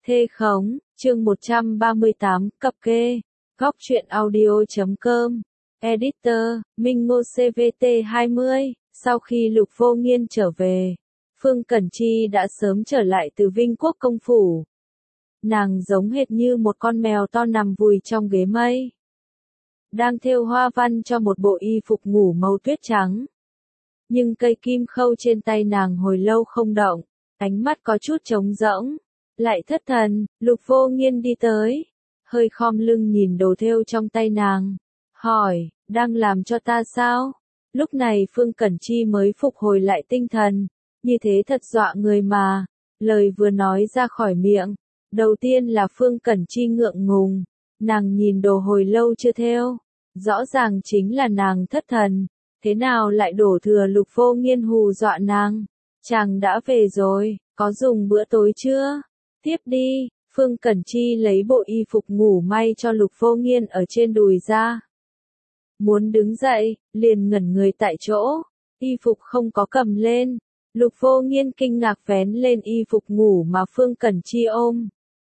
Thê khống, chương 138, cập kê. Góc truyện audio.com. Editor, Minh Ngô CVT 20. Sau khi Lục Vô Nghiên trở về, Phương Cẩn Chi đã sớm trở lại từ Vinh Quốc công phủ. Nàng giống hệt như một con mèo to nằm vùi trong ghế mây, đang thêu hoa văn cho một bộ y phục ngủ màu tuyết trắng. Nhưng cây kim khâu trên tay nàng hồi lâu không động, ánh mắt có chút trống rỗng, lại thất thần. Lục Vô Nghiên đi tới, hơi khom lưng nhìn đồ thêu trong tay nàng, hỏi, đang làm cho ta sao? Lúc này Phương Cẩn Chi mới phục hồi lại tinh thần, như thế thật dọa người mà. Lời vừa nói ra khỏi miệng, đầu tiên là Phương Cẩn Chi ngượng ngùng, nàng nhìn đồ hồi lâu chưa thêu, rõ ràng chính là nàng thất thần, thế nào lại đổ thừa Lục Vô Nghiên hù dọa nàng. Chàng đã về rồi, có dùng bữa tối chưa? Tiếp đi. Phương Cẩn Chi lấy bộ y phục ngủ may cho Lục Vô Nghiên ở trên đùi ra. Muốn đứng dậy, liền ngẩn người tại chỗ, y phục không có cầm lên. Lục Vô Nghiên kinh ngạc vén lên y phục ngủ mà Phương Cẩn Chi ôm.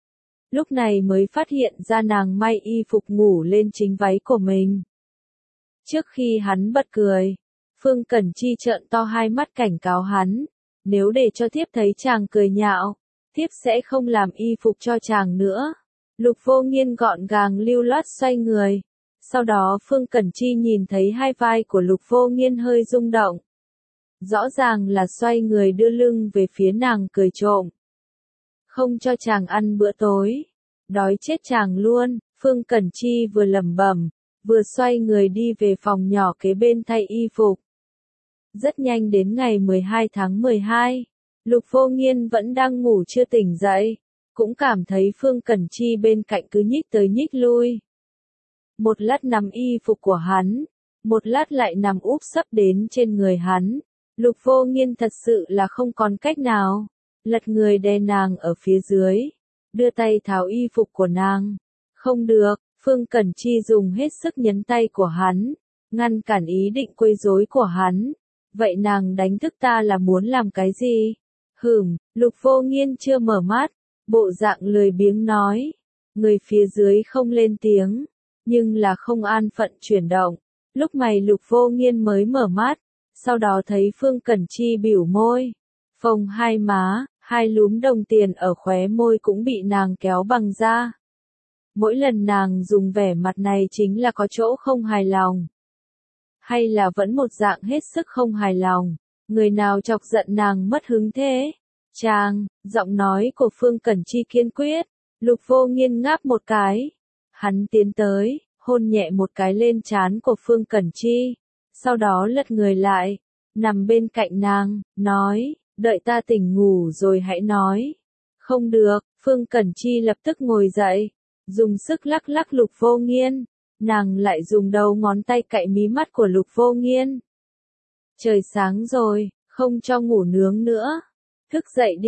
Lúc này mới phát hiện ra nàng may y phục ngủ lên chính váy của mình. Trước khi hắn bật cười, Phương Cẩn Chi trợn to hai mắt cảnh cáo hắn, nếu để cho thiếp thấy chàng cười nhạo, thiếp sẽ không làm y phục cho chàng nữa. Lục Vô Nghiên gọn gàng lưu loát xoay người. Sau đó Phương Cẩn Chi nhìn thấy hai vai của Lục Vô Nghiên hơi rung động. Rõ ràng là xoay người đưa lưng về phía nàng cười trộm. Không cho chàng ăn bữa tối, đói chết chàng luôn. Phương Cẩn Chi vừa lẩm bẩm, vừa xoay người đi về phòng nhỏ kế bên thay y phục. Rất nhanh đến ngày 12 tháng 12, Lục Vô Nghiên vẫn đang ngủ chưa tỉnh dậy, cũng cảm thấy Phương Cẩn Chi bên cạnh cứ nhích tới nhích lui. Một lát nằm y phục của hắn, một lát lại nằm úp sấp đến trên người hắn. Lục Vô Nghiên thật sự là không còn cách nào, lật người đè nàng ở phía dưới, đưa tay tháo y phục của nàng. Không được, Phương Cẩn Chi dùng hết sức nhấn tay của hắn, ngăn cản ý định quấy rối của hắn. Vậy nàng đánh thức ta là muốn làm cái gì? Lục Vô Nghiên chưa mở mắt, bộ dạng lười biếng nói. Người phía dưới không lên tiếng, nhưng là không an phận chuyển động. Lúc mày Lục Vô Nghiên mới mở mắt, sau đó thấy Phương Cẩn Chi bĩu môi, phồng hai má, hai lúm đồng tiền ở khóe môi cũng bị nàng kéo bằng da. Mỗi lần nàng dùng vẻ mặt này chính là có chỗ không hài lòng, hay là vẫn một dạng hết sức không hài lòng. Người nào chọc giận nàng mất hứng thế? Chàng, giọng nói của Phương Cẩn Chi kiên quyết. Lục Vô Nghiên ngáp một cái. Hắn tiến tới, hôn nhẹ một cái lên trán của Phương Cẩn Chi, sau đó lật người lại, nằm bên cạnh nàng, nói, đợi ta tỉnh ngủ rồi hãy nói. Không được. Phương Cẩn Chi lập tức ngồi dậy, dùng sức lắc lắc Lục Vô Nghiên. Nàng lại dùng đầu ngón tay cạy mí mắt của Lục Vô Nghiên. Trời sáng rồi, không cho ngủ nướng nữa. Thức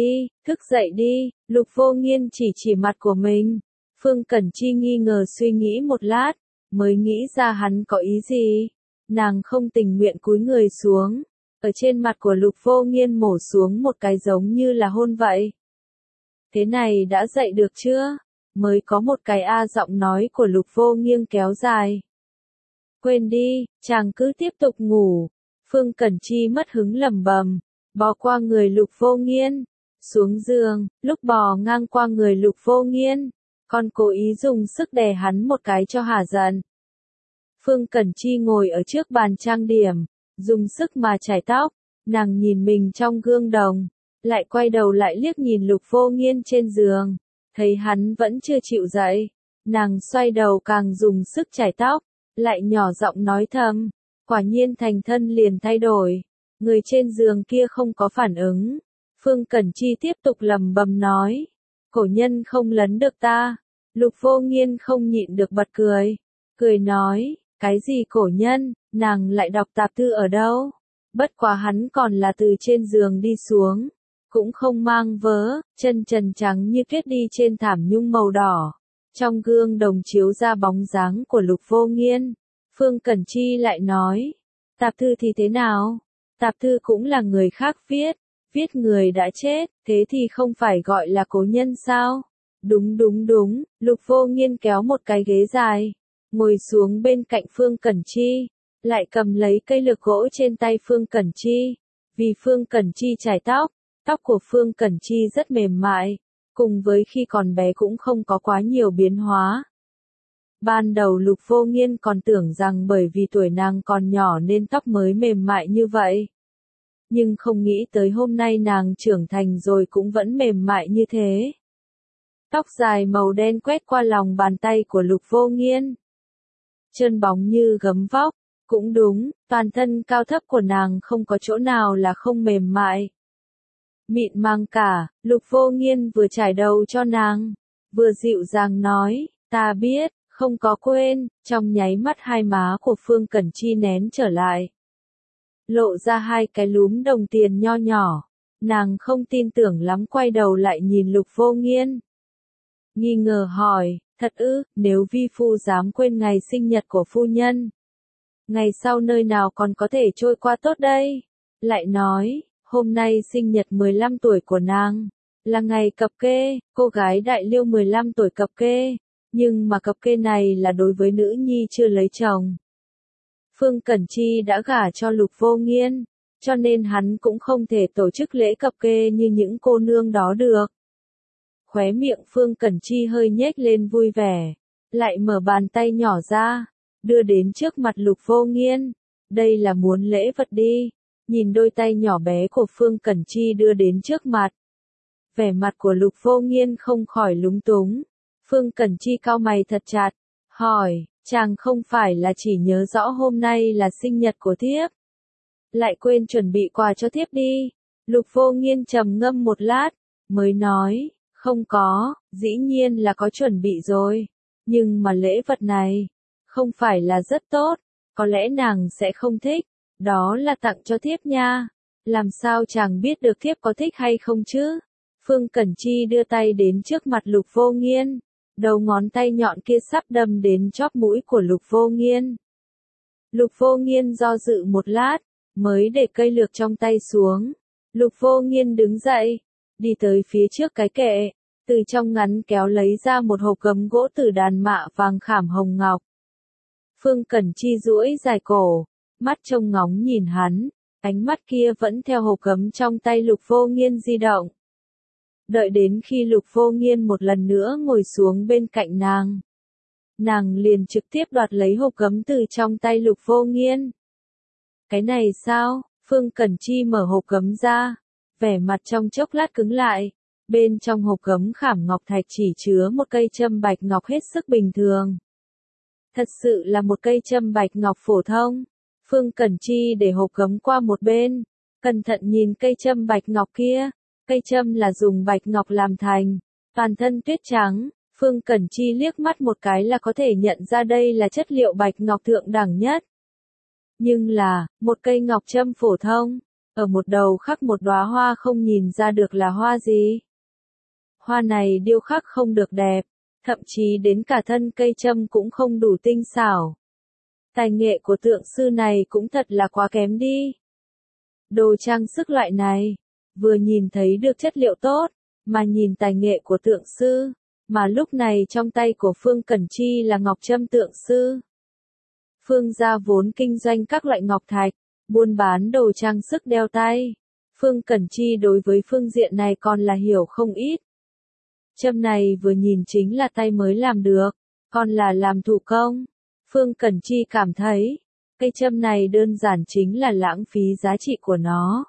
dậy đi. Lục Vô Nghiên chỉ mặt của mình. Phương Cẩn Chi nghi ngờ suy nghĩ một lát, mới nghĩ ra hắn có ý gì. Nàng không tình nguyện cúi người xuống, ở trên mặt của Lục Vô Nghiên mổ xuống một cái giống như là hôn vậy. Thế này đã dậy được chưa? Mới có một cái giọng nói của Lục Vô Nghiên kéo dài. Quên đi, chàng cứ tiếp tục ngủ. Phương Cẩn Chi mất hứng lẩm bẩm, bò qua người Lục Vô Nghiên, xuống giường. Lúc bò ngang qua người Lục Vô Nghiên, còn cố ý dùng sức đè hắn một cái cho hả giận. Phương Cẩn Chi ngồi ở trước bàn trang điểm, dùng sức mà chải tóc. Nàng nhìn mình trong gương đồng, lại quay đầu lại liếc nhìn Lục Vô Nghiên trên giường, thấy hắn vẫn chưa chịu dậy. Nàng xoay đầu càng dùng sức chải tóc, lại nhỏ giọng nói thầm, quả nhiên thành thân liền thay đổi. Người trên giường kia không có phản ứng. Phương Cẩn Chi tiếp tục lẩm bẩm nói, cổ nhân không lấn được ta. Lục Vô Nghiên không nhịn được bật cười nói, cái gì cổ nhân? Nàng lại đọc tạp thư ở đâu? Bất quá hắn còn là từ trên giường đi xuống, cũng không mang vớ, chân trần trắng như tuyết đi trên thảm nhung màu đỏ. Trong gương đồng chiếu ra bóng dáng của Lục Vô Nghiên. Phương Cẩn Chi lại nói, tạp thư thì thế nào? Tạp thư cũng là người khác viết người đã chết, thế thì không phải gọi là cố nhân sao? Đúng đúng đúng, Lục Vô Nghiên kéo một cái ghế dài, ngồi xuống bên cạnh Phương Cẩn Chi, lại cầm lấy cây lược gỗ trên tay Phương Cẩn Chi. Vì Phương Cẩn Chi chải tóc, tóc của Phương Cẩn Chi rất mềm mại, cùng với khi còn bé cũng không có quá nhiều biến hóa. Ban đầu Lục Vô Nghiên còn tưởng rằng bởi vì tuổi nàng còn nhỏ nên tóc mới mềm mại như vậy. Nhưng không nghĩ tới hôm nay nàng trưởng thành rồi cũng vẫn mềm mại như thế. Tóc dài màu đen quét qua lòng bàn tay của Lục Vô Nghiên. Trơn bóng như gấm vóc, cũng đúng, toàn thân cao thấp của nàng không có chỗ nào là không mềm mại. Mịn màng cả, Lục Vô Nghiên vừa trải đầu cho nàng, vừa dịu dàng nói, ta biết, không có quên, trong nháy mắt hai má của Phương Cẩn Chi nén trở lại. Lộ ra hai cái lúm đồng tiền nho nhỏ, nàng không tin tưởng lắm quay đầu lại nhìn Lục Vô Nghiên. Nghi ngờ hỏi, thật ư, nếu vi phu dám quên ngày sinh nhật của phu nhân, ngày sau nơi nào còn có thể trôi qua tốt đây? Lại nói, hôm nay sinh nhật 15 tuổi của nàng, là ngày cập kê, cô gái đại liêu 15 tuổi cập kê, nhưng mà cập kê này là đối với nữ nhi chưa lấy chồng. Phương Cẩn Chi đã gả cho Lục Vô Nghiên, cho nên hắn cũng không thể tổ chức lễ cập kê như những cô nương đó được. Khóe miệng Phương Cẩn Chi hơi nhếch lên vui vẻ, lại mở bàn tay nhỏ ra, đưa đến trước mặt Lục Vô Nghiên. Đây là muốn lễ vật đi. Nhìn đôi tay nhỏ bé của Phương Cẩn Chi đưa đến trước mặt. Vẻ mặt của Lục Vô Nghiên không khỏi lúng túng. Phương Cẩn Chi cau mày thật chặt, hỏi, chàng không phải là chỉ nhớ rõ hôm nay là sinh nhật của thiếp, lại quên chuẩn bị quà cho thiếp đi. Lục Vô Nghiên trầm ngâm một lát, mới nói, không có, dĩ nhiên là có chuẩn bị rồi, nhưng mà lễ vật này, không phải là rất tốt, có lẽ nàng sẽ không thích, đó là tặng cho thiếp nha, làm sao chàng biết được thiếp có thích hay không chứ? Phương Cẩn Chi đưa tay đến trước mặt Lục Vô Nghiên, đầu ngón tay nhọn kia sắp đâm đến chóp mũi của Lục Vô Nghiên. Lục Vô Nghiên do dự một lát, mới để cây lược trong tay xuống. Lục Vô Nghiên đứng dậy, đi tới phía trước cái kệ, từ trong ngắn kéo lấy ra một hộp gấm gỗ từ đàn mạ vàng khảm hồng ngọc. Phương Cẩn Chi duỗi dài cổ, mắt trông ngóng nhìn hắn, ánh mắt kia vẫn theo hộp gấm trong tay Lục Vô Nghiên di động. Đợi đến khi Lục Vô Nghiên một lần nữa ngồi xuống bên cạnh nàng, nàng liền trực tiếp đoạt lấy hộp gấm từ trong tay Lục Vô Nghiên. Cái này sao? Phương Cẩn Chi mở hộp gấm ra, vẻ mặt trong chốc lát cứng lại. Bên trong hộp gấm khảm ngọc thạch chỉ chứa một cây châm bạch ngọc hết sức bình thường. Thật sự là một cây châm bạch ngọc phổ thông. Phương Cẩn Chi để hộp gấm qua một bên, cẩn thận nhìn cây châm bạch ngọc kia. Cây châm là dùng bạch ngọc làm thành, toàn thân tuyết trắng. Phương Cẩn Chi liếc mắt một cái là có thể nhận ra đây là chất liệu bạch ngọc thượng đẳng nhất. Nhưng là, một cây ngọc châm phổ thông, ở một đầu khắc một đóa hoa không nhìn ra được là hoa gì. Hoa này điêu khắc không được đẹp, thậm chí đến cả thân cây châm cũng không đủ tinh xảo. Tài nghệ của tượng sư này cũng thật là quá kém đi. Đồ trang sức loại này, vừa nhìn thấy được chất liệu tốt, mà nhìn tài nghệ của tượng sư, mà lúc này trong tay của Phương Cẩn Chi là ngọc châm tượng sư. Phương gia vốn kinh doanh các loại ngọc thạch, buôn bán đồ trang sức đeo tay. Phương Cẩn Chi đối với phương diện này còn là hiểu không ít. Châm này vừa nhìn chính là tay mới làm được, còn là làm thủ công. Phương Cẩn Chi cảm thấy, cây châm này đơn giản chính là lãng phí giá trị của nó.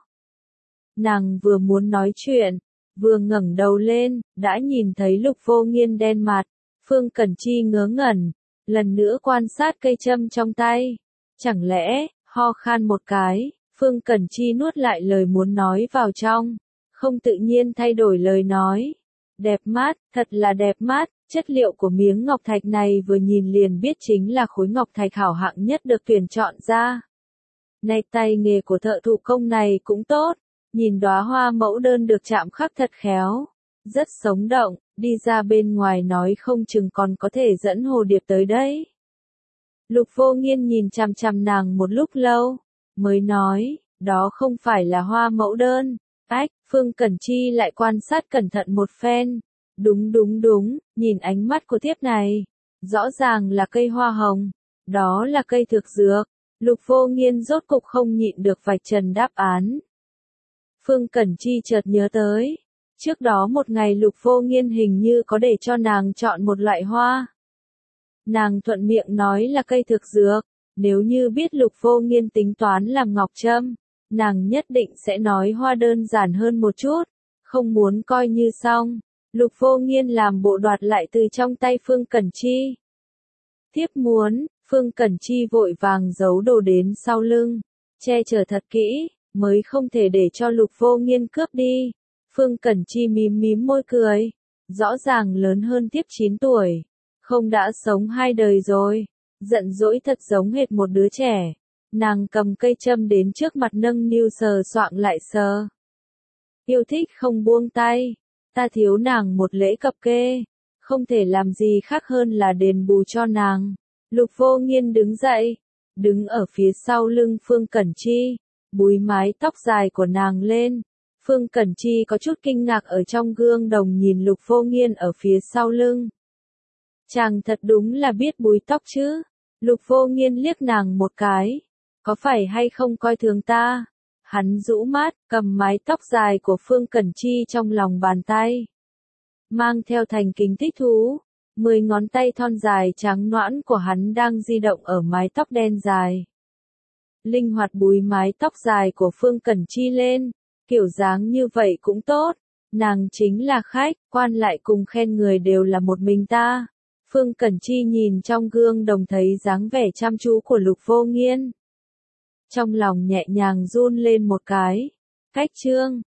Nàng vừa muốn nói chuyện, vừa ngẩng đầu lên, đã nhìn thấy Lục Vô Nghiên đen mặt. Phương Cẩn Chi ngớ ngẩn, lần nữa quan sát cây châm trong tay. Chẳng lẽ, ho khan một cái, Phương Cẩn Chi nuốt lại lời muốn nói vào trong, không tự nhiên thay đổi lời nói. Đẹp mắt, thật là đẹp mắt, chất liệu của miếng ngọc thạch này vừa nhìn liền biết chính là khối ngọc thạch hảo hạng nhất được tuyển chọn ra. Này tay nghề của thợ thủ công này cũng tốt, nhìn đóa hoa mẫu đơn được chạm khắc thật khéo, rất sống động, đi ra bên ngoài nói không chừng còn có thể dẫn hồ điệp tới đấy. Lục Vô Nghiên nhìn chằm chằm nàng một lúc lâu, mới nói, đó không phải là hoa mẫu đơn. Ách, Phương Cẩn Chi lại quan sát cẩn thận một phen, Đúng đúng đúng, nhìn ánh mắt của thiếp này. Rõ ràng là cây hoa hồng. Đó là cây thực dược. Lục Vô Nghiên rốt cục không nhịn được vạch trần đáp án. Phương Cẩn Chi chợt nhớ tới. Trước đó một ngày Lục Vô Nghiên hình như có để cho nàng chọn một loại hoa. Nàng thuận miệng nói là cây thực dược. Nếu như biết Lục Vô Nghiên tính toán làm ngọc trâm, nàng nhất định sẽ nói hoa đơn giản hơn một chút. Không muốn coi như xong. Lục Vô Nghiên làm bộ đoạt lại từ trong tay Phương Cẩn Chi. Thiếp muốn, Phương Cẩn Chi vội vàng giấu đồ đến sau lưng, che chở thật kỹ, mới không thể để cho Lục Vô Nghiên cướp đi. Phương Cẩn Chi mím mím môi cười, rõ ràng lớn hơn thiếp 9 tuổi, không đã sống 2 đời rồi, giận dỗi thật giống hệt một đứa trẻ. Nàng cầm cây châm đến trước mặt nâng niu sờ soạng lại sờ. Yêu thích không buông tay, ta thiếu nàng một lễ cập kê, không thể làm gì khác hơn là đền bù cho nàng. Lục Vô Nghiên đứng dậy, đứng ở phía sau lưng Phương Cẩn Chi, búi mái tóc dài của nàng lên. Phương Cẩn Chi có chút kinh ngạc ở trong gương đồng nhìn Lục Vô Nghiên ở phía sau lưng. Chàng thật đúng là biết búi tóc chứ. Lục Vô Nghiên liếc nàng một cái. Có phải hay không coi thường ta? Hắn rũ mắt, cầm mái tóc dài của Phương Cẩn Chi trong lòng bàn tay. Mang theo thành kính thích thú. 10 ngón tay thon dài trắng nõn của hắn đang di động ở mái tóc đen dài. Linh hoạt búi mái tóc dài của Phương Cẩn Chi lên. Kiểu dáng như vậy cũng tốt. Nàng chính là khách, quan lại cùng khen người đều là một mình ta. Phương Cẩn Chi nhìn trong gương đồng thấy dáng vẻ chăm chú của Lục Vô Nghiên. Trong lòng nhẹ nhàng run lên một cái. Cách trương,